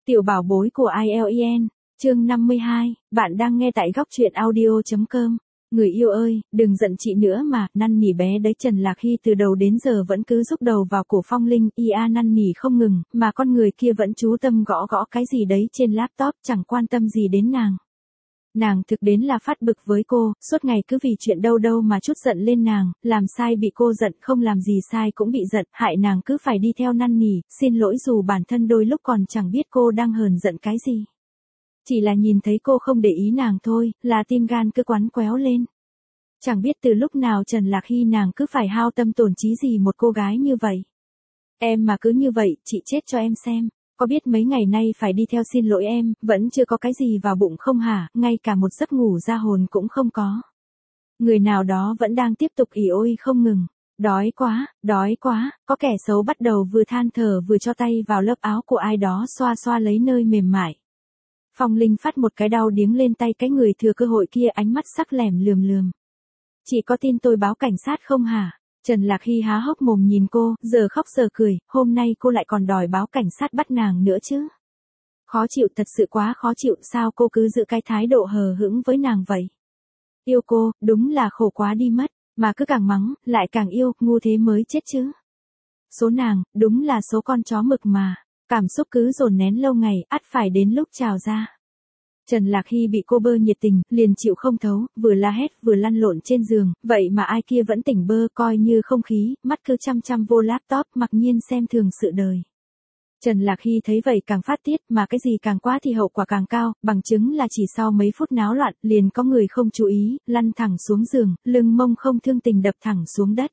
Tiểu bảo bối của ILEN, chương 52, bạn đang nghe tại góc truyện audio.com. Người yêu ơi, đừng giận chị nữa mà, năn nỉ bé đấy. Trần Lạc Hy từ đầu đến giờ vẫn cứ rúc đầu vào cổ Phong Linh, năn nỉ không ngừng, mà con người kia vẫn chú tâm gõ gõ cái gì đấy trên laptop, chẳng quan tâm gì đến nàng. Nàng thực đến là phát bực với cô, suốt ngày cứ vì chuyện đâu đâu mà trút giận lên nàng, làm sai bị cô giận, không làm gì sai cũng bị giận, hại nàng cứ phải đi theo năn nỉ, xin lỗi dù bản thân đôi lúc còn chẳng biết cô đang hờn giận cái gì. Chỉ là nhìn thấy cô không để ý nàng thôi, là tim gan cứ quắn quéo lên. Chẳng biết từ lúc nào Trần Lạc Hy nàng cứ phải hao tâm tổn trí gì một cô gái như vậy. Em mà cứ như vậy, chị chết cho em xem. Có biết mấy ngày nay phải đi theo xin lỗi em, vẫn chưa có cái gì vào bụng không hả, ngay cả một giấc ngủ ra hồn cũng không có. Người nào đó vẫn đang tiếp tục ỉ ôi không ngừng. Đói quá, có kẻ xấu bắt đầu vừa than thở vừa cho tay vào lớp áo của ai đó xoa xoa lấy nơi mềm mại. Phong Linh phát một cái đau điếng lên tay cái người thừa cơ hội kia, ánh mắt sắc lẻm lườm lườm. Chị có tin tôi báo cảnh sát không hả? Trần Lạc Hy há hốc mồm nhìn cô, giờ khóc giờ cười, hôm nay cô lại còn đòi báo cảnh sát bắt nàng nữa chứ. Khó chịu, thật sự quá khó chịu, sao cô cứ giữ cái thái độ hờ hững với nàng vậy? Yêu cô, đúng là khổ quá đi mất, mà cứ càng mắng, lại càng yêu, ngu thế mới chết chứ. Số nàng, đúng là số con chó mực mà, cảm xúc cứ dồn nén lâu ngày, ắt phải đến lúc trào ra. Trần Lạc Hy bị cô bơ nhiệt tình, liền chịu không thấu, vừa la hét vừa lăn lộn trên giường, vậy mà ai kia vẫn tỉnh bơ coi như không khí, mắt cứ chăm chăm vô laptop mặc nhiên xem thường sự đời. Trần Lạc Hy thấy vậy càng phát tiết, mà cái gì càng quá thì hậu quả càng cao, bằng chứng là chỉ sau mấy phút náo loạn, liền có người không chú ý, lăn thẳng xuống giường, lưng mông không thương tình đập thẳng xuống đất.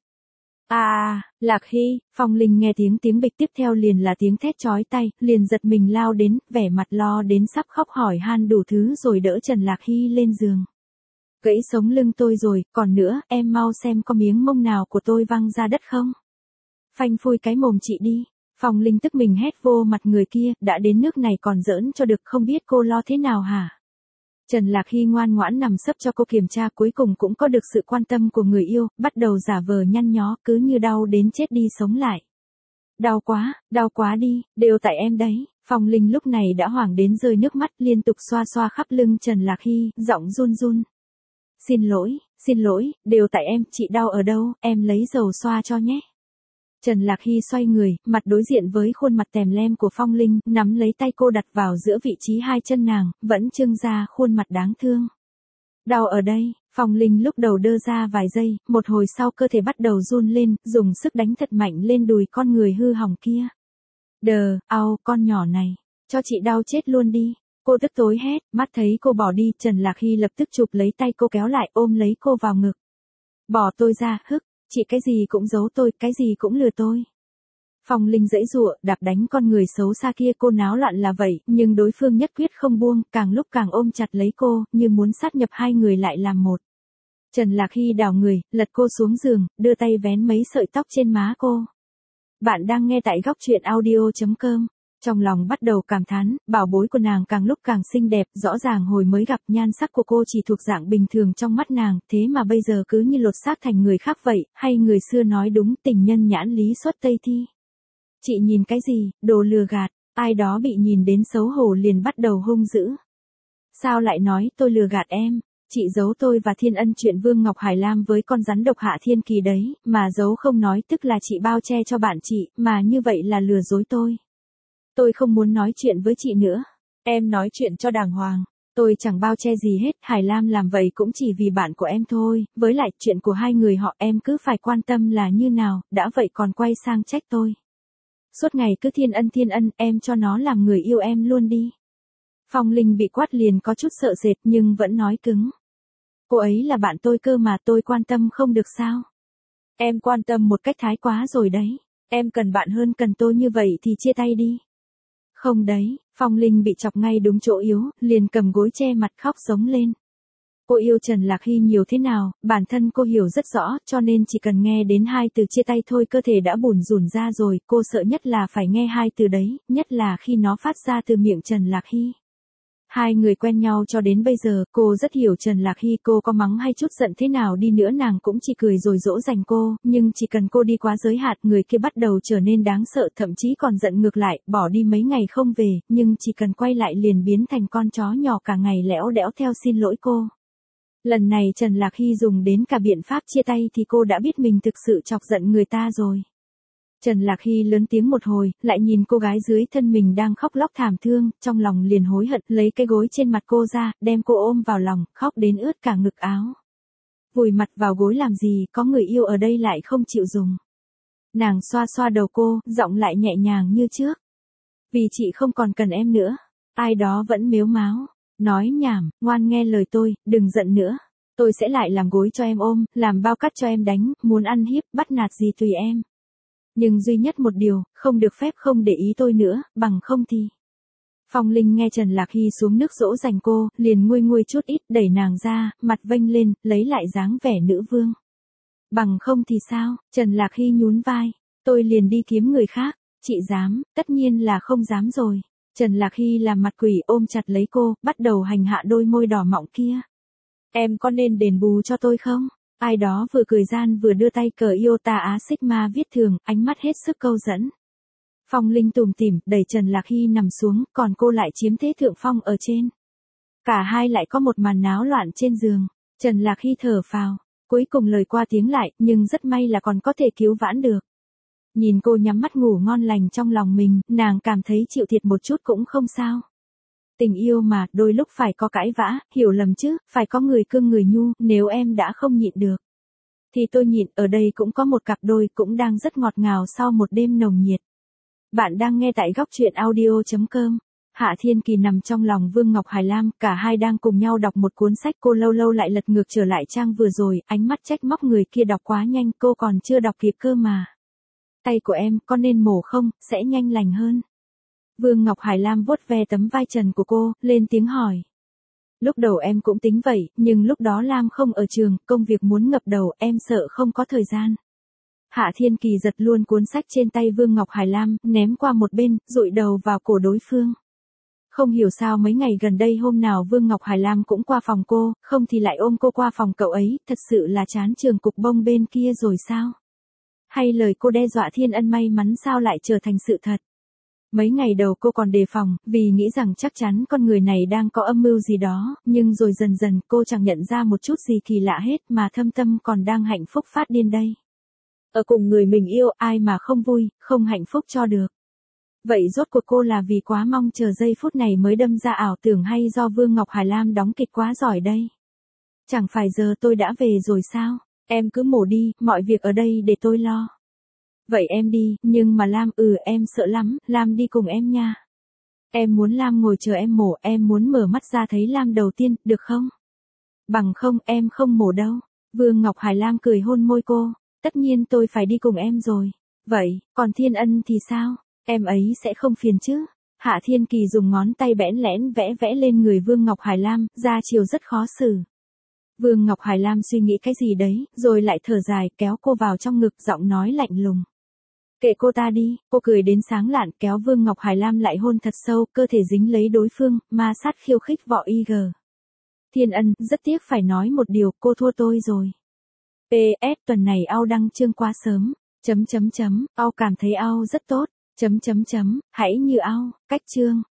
Lạc Hy, Phong Linh nghe tiếng bịch tiếp theo liền là tiếng thét chói tai, liền giật mình lao đến, vẻ mặt lo đến sắp khóc hỏi han đủ thứ rồi đỡ Trần Lạc Hy lên giường. Gãy sống lưng tôi rồi, còn nữa, em mau xem có miếng mông nào của tôi văng ra đất không? Phanh phui cái mồm chị đi. Phong Linh tức mình hét vô mặt người kia, đã đến nước này còn giỡn cho được, không biết cô lo thế nào hả? Trần Lạc Hy ngoan ngoãn nằm sấp cho cô kiểm tra, cuối cùng cũng có được sự quan tâm của người yêu, bắt đầu giả vờ nhăn nhó, cứ như đau đến chết đi sống lại. Đau quá đi, đều tại em đấy. Phong Linh lúc này đã hoảng đến rơi nước mắt, liên tục xoa xoa khắp lưng Trần Lạc Hy, giọng run run. Xin lỗi, đều tại em, chị đau ở đâu, em lấy dầu xoa cho nhé. Trần Lạc Hy xoay người, mặt đối diện với khuôn mặt tèm lem của Phong Linh, nắm lấy tay cô đặt vào giữa vị trí hai chân nàng, vẫn trưng ra khuôn mặt đáng thương. Đau ở đây, Phong Linh lúc đầu đơ ra vài giây, một hồi sau cơ thể bắt đầu run lên, dùng sức đánh thật mạnh lên đùi con người hư hỏng kia. Con nhỏ này, cho chị đau chết luôn đi. Cô tức tối hét, mắt thấy cô bỏ đi, Trần Lạc Hy lập tức chụp lấy tay cô kéo lại, ôm lấy cô vào ngực. Bỏ tôi ra, chị cái gì cũng giấu tôi, cái gì cũng lừa tôi. Phong Linh giãy giụa, đạp đánh con người xấu xa kia, cô náo loạn là vậy, nhưng đối phương nhất quyết không buông, càng lúc càng ôm chặt lấy cô, như muốn sát nhập hai người lại làm một. Trần Lạc Hy đảo người, lật cô xuống giường, đưa tay vén mấy sợi tóc trên má cô. Bạn đang nghe tại góc truyện audio.com. Trong lòng bắt đầu cảm thán, bảo bối của nàng càng lúc càng xinh đẹp, rõ ràng hồi mới gặp nhan sắc của cô chỉ thuộc dạng bình thường trong mắt nàng, thế mà bây giờ cứ như lột xác thành người khác vậy, hay người xưa nói đúng, tình nhân nhãn lý xuất Tây Thi. Chị nhìn cái gì, đồ lừa gạt, ai đó bị nhìn đến xấu hổ liền bắt đầu hung dữ. Sao lại nói tôi lừa gạt em? Chị giấu tôi và Thiên Ân chuyện Vương Ngọc Hải Lam với con rắn độc Hạ Thiên Kỳ đấy, mà giấu không nói tức là chị bao che cho bạn chị, mà như vậy là lừa dối tôi. Tôi không muốn nói chuyện với chị nữa. Em nói chuyện cho đàng hoàng. Tôi chẳng bao che gì hết, Hải Lam làm vậy cũng chỉ vì bạn của em thôi, với lại chuyện của hai người họ em cứ phải quan tâm là như nào, đã vậy còn quay sang trách tôi. Suốt ngày cứ Thiên Ân, em cho nó làm người yêu em luôn đi. Phong Linh bị quát liền có chút sợ sệt nhưng vẫn nói cứng. Cô ấy là bạn tôi cơ mà, tôi quan tâm không được sao? Em quan tâm một cách thái quá rồi đấy. Em cần bạn hơn cần tôi như vậy thì chia tay đi. Không đấy, Phong Linh bị chọc ngay đúng chỗ yếu, liền cầm gối che mặt khóc giống lên. Cô yêu Trần Lạc Hy nhiều thế nào, bản thân cô hiểu rất rõ, cho nên chỉ cần nghe đến hai từ chia tay thôi cơ thể đã bủn rủn ra rồi, cô sợ nhất là phải nghe hai từ đấy, nhất là khi nó phát ra từ miệng Trần Lạc Hy. Hai người quen nhau cho đến bây giờ, cô rất hiểu Trần Lạc Hy, cô có mắng hay chút giận thế nào đi nữa nàng cũng chỉ cười rồi dỗ dành cô, nhưng chỉ cần cô đi quá giới hạn, người kia bắt đầu trở nên đáng sợ, thậm chí còn giận ngược lại, bỏ đi mấy ngày không về, nhưng chỉ cần quay lại liền biến thành con chó nhỏ cả ngày lẽo đẽo theo xin lỗi cô. Lần này Trần Lạc Hy dùng đến cả biện pháp chia tay thì cô đã biết mình thực sự chọc giận người ta rồi. Trần Lạc Hy lớn tiếng một hồi, lại nhìn cô gái dưới thân mình đang khóc lóc thảm thương, trong lòng liền hối hận, lấy cái gối trên mặt cô ra, đem cô ôm vào lòng, khóc đến ướt cả ngực áo. Vùi mặt vào gối làm gì, có người yêu ở đây lại không chịu dùng. Nàng xoa xoa đầu cô, giọng lại nhẹ nhàng như trước. Vì chị không còn cần em nữa. Ai đó vẫn mếu máo. Nói nhảm, ngoan nghe lời tôi, đừng giận nữa. Tôi sẽ lại làm gối cho em ôm, làm bao cắt cho em đánh, muốn ăn hiếp, bắt nạt gì tùy em. Nhưng duy nhất một điều, không được phép không để ý tôi nữa, bằng không thì. Phong Linh nghe Trần Lạc Hy xuống nước dỗ dành cô, liền nguôi nguôi chút ít, đẩy nàng ra, mặt vênh lên, lấy lại dáng vẻ nữ vương. Bằng không thì sao, Trần Lạc Hy nhún vai, tôi liền đi kiếm người khác, chị dám, tất nhiên là không dám rồi. Trần Lạc Hy làm mặt quỷ ôm chặt lấy cô, bắt đầu hành hạ đôi môi đỏ mọng kia. Em có nên đền bù cho tôi không? Ai đó vừa cười gian vừa đưa tay cờ Iota Á Sigma viết thường, ánh mắt hết sức câu dẫn. Phong Linh tủm tỉm, đẩy Trần Lạc Hy nằm xuống, còn cô lại chiếm thế thượng phong ở trên. Cả hai lại có một màn náo loạn trên giường. Trần Lạc Hy thở phào, cuối cùng lời qua tiếng lại, nhưng rất may là còn có thể cứu vãn được. Nhìn cô nhắm mắt ngủ ngon lành trong lòng mình, nàng cảm thấy chịu thiệt một chút cũng không sao. Tình yêu mà, đôi lúc phải có cãi vã, hiểu lầm chứ, phải có người cương người nhu, nếu em đã không nhịn được. Thì tôi nhịn, ở đây cũng có một cặp đôi cũng đang rất ngọt ngào sau một đêm nồng nhiệt. Bạn đang nghe tại góc truyện audio.com. Hạ Thiên Kỳ nằm trong lòng Vương Ngọc Hải Lam, cả hai đang cùng nhau đọc một cuốn sách, cô lâu lâu lại lật ngược trở lại trang vừa rồi, ánh mắt trách móc người kia đọc quá nhanh, cô còn chưa đọc kịp cơ mà. Tay của em, có nên mổ không, sẽ nhanh lành hơn. Vương Ngọc Hải Lam vuốt ve tấm vai trần của cô, lên tiếng hỏi. Lúc đầu em cũng tính vậy, nhưng lúc đó Lam không ở trường, công việc muốn ngập đầu, em sợ không có thời gian. Hạ Thiên Kỳ giật luôn cuốn sách trên tay Vương Ngọc Hải Lam, ném qua một bên, dụi đầu vào cổ đối phương. Không hiểu sao mấy ngày gần đây hôm nào Vương Ngọc Hải Lam cũng qua phòng cô, không thì lại ôm cô qua phòng cậu ấy, thật sự là chán trường cục bông bên kia rồi sao? Hay lời cô đe dọa Thiên Ân may mắn sao lại trở thành sự thật? Mấy ngày đầu cô còn đề phòng, vì nghĩ rằng chắc chắn con người này đang có âm mưu gì đó, nhưng rồi dần dần cô chẳng nhận ra một chút gì kỳ lạ hết mà thâm tâm còn đang hạnh phúc phát điên đây. Ở cùng người mình yêu, ai mà không vui, không hạnh phúc cho được. Vậy rốt cuộc cô là vì quá mong chờ giây phút này mới đâm ra ảo tưởng hay do Vương Ngọc Hải Lam đóng kịch quá giỏi đây? Chẳng phải giờ tôi đã về rồi sao? Em cứ mổ đi, mọi việc ở đây để tôi lo. Vậy em đi, nhưng mà Lam, em sợ lắm, Lam đi cùng em nha. Em muốn Lam ngồi chờ em mổ, em muốn mở mắt ra thấy Lam đầu tiên, được không? Bằng không, em không mổ đâu. Vương Ngọc Hải Lam cười hôn môi cô, tất nhiên tôi phải đi cùng em rồi. Vậy, còn Thiên Ân thì sao? Em ấy sẽ không phiền chứ? Hạ Thiên Kỳ dùng ngón tay bẽn lẽn vẽ vẽ lên người Vương Ngọc Hải Lam, ra chiều rất khó xử. Vương Ngọc Hải Lam suy nghĩ cái gì đấy, rồi lại thở dài, kéo cô vào trong ngực, giọng nói lạnh lùng. Kệ cô ta đi, cô cười đến sáng lạn, kéo Vương Ngọc Hải Lam lại hôn thật sâu, cơ thể dính lấy đối phương, ma sát khiêu khích vọ IG. Thiên Ân, rất tiếc phải nói một điều, cô thua tôi rồi. PS, tuần này Ao đăng chương quá sớm. Ao cảm thấy Ao rất tốt. Hãy như Ao, cách chương.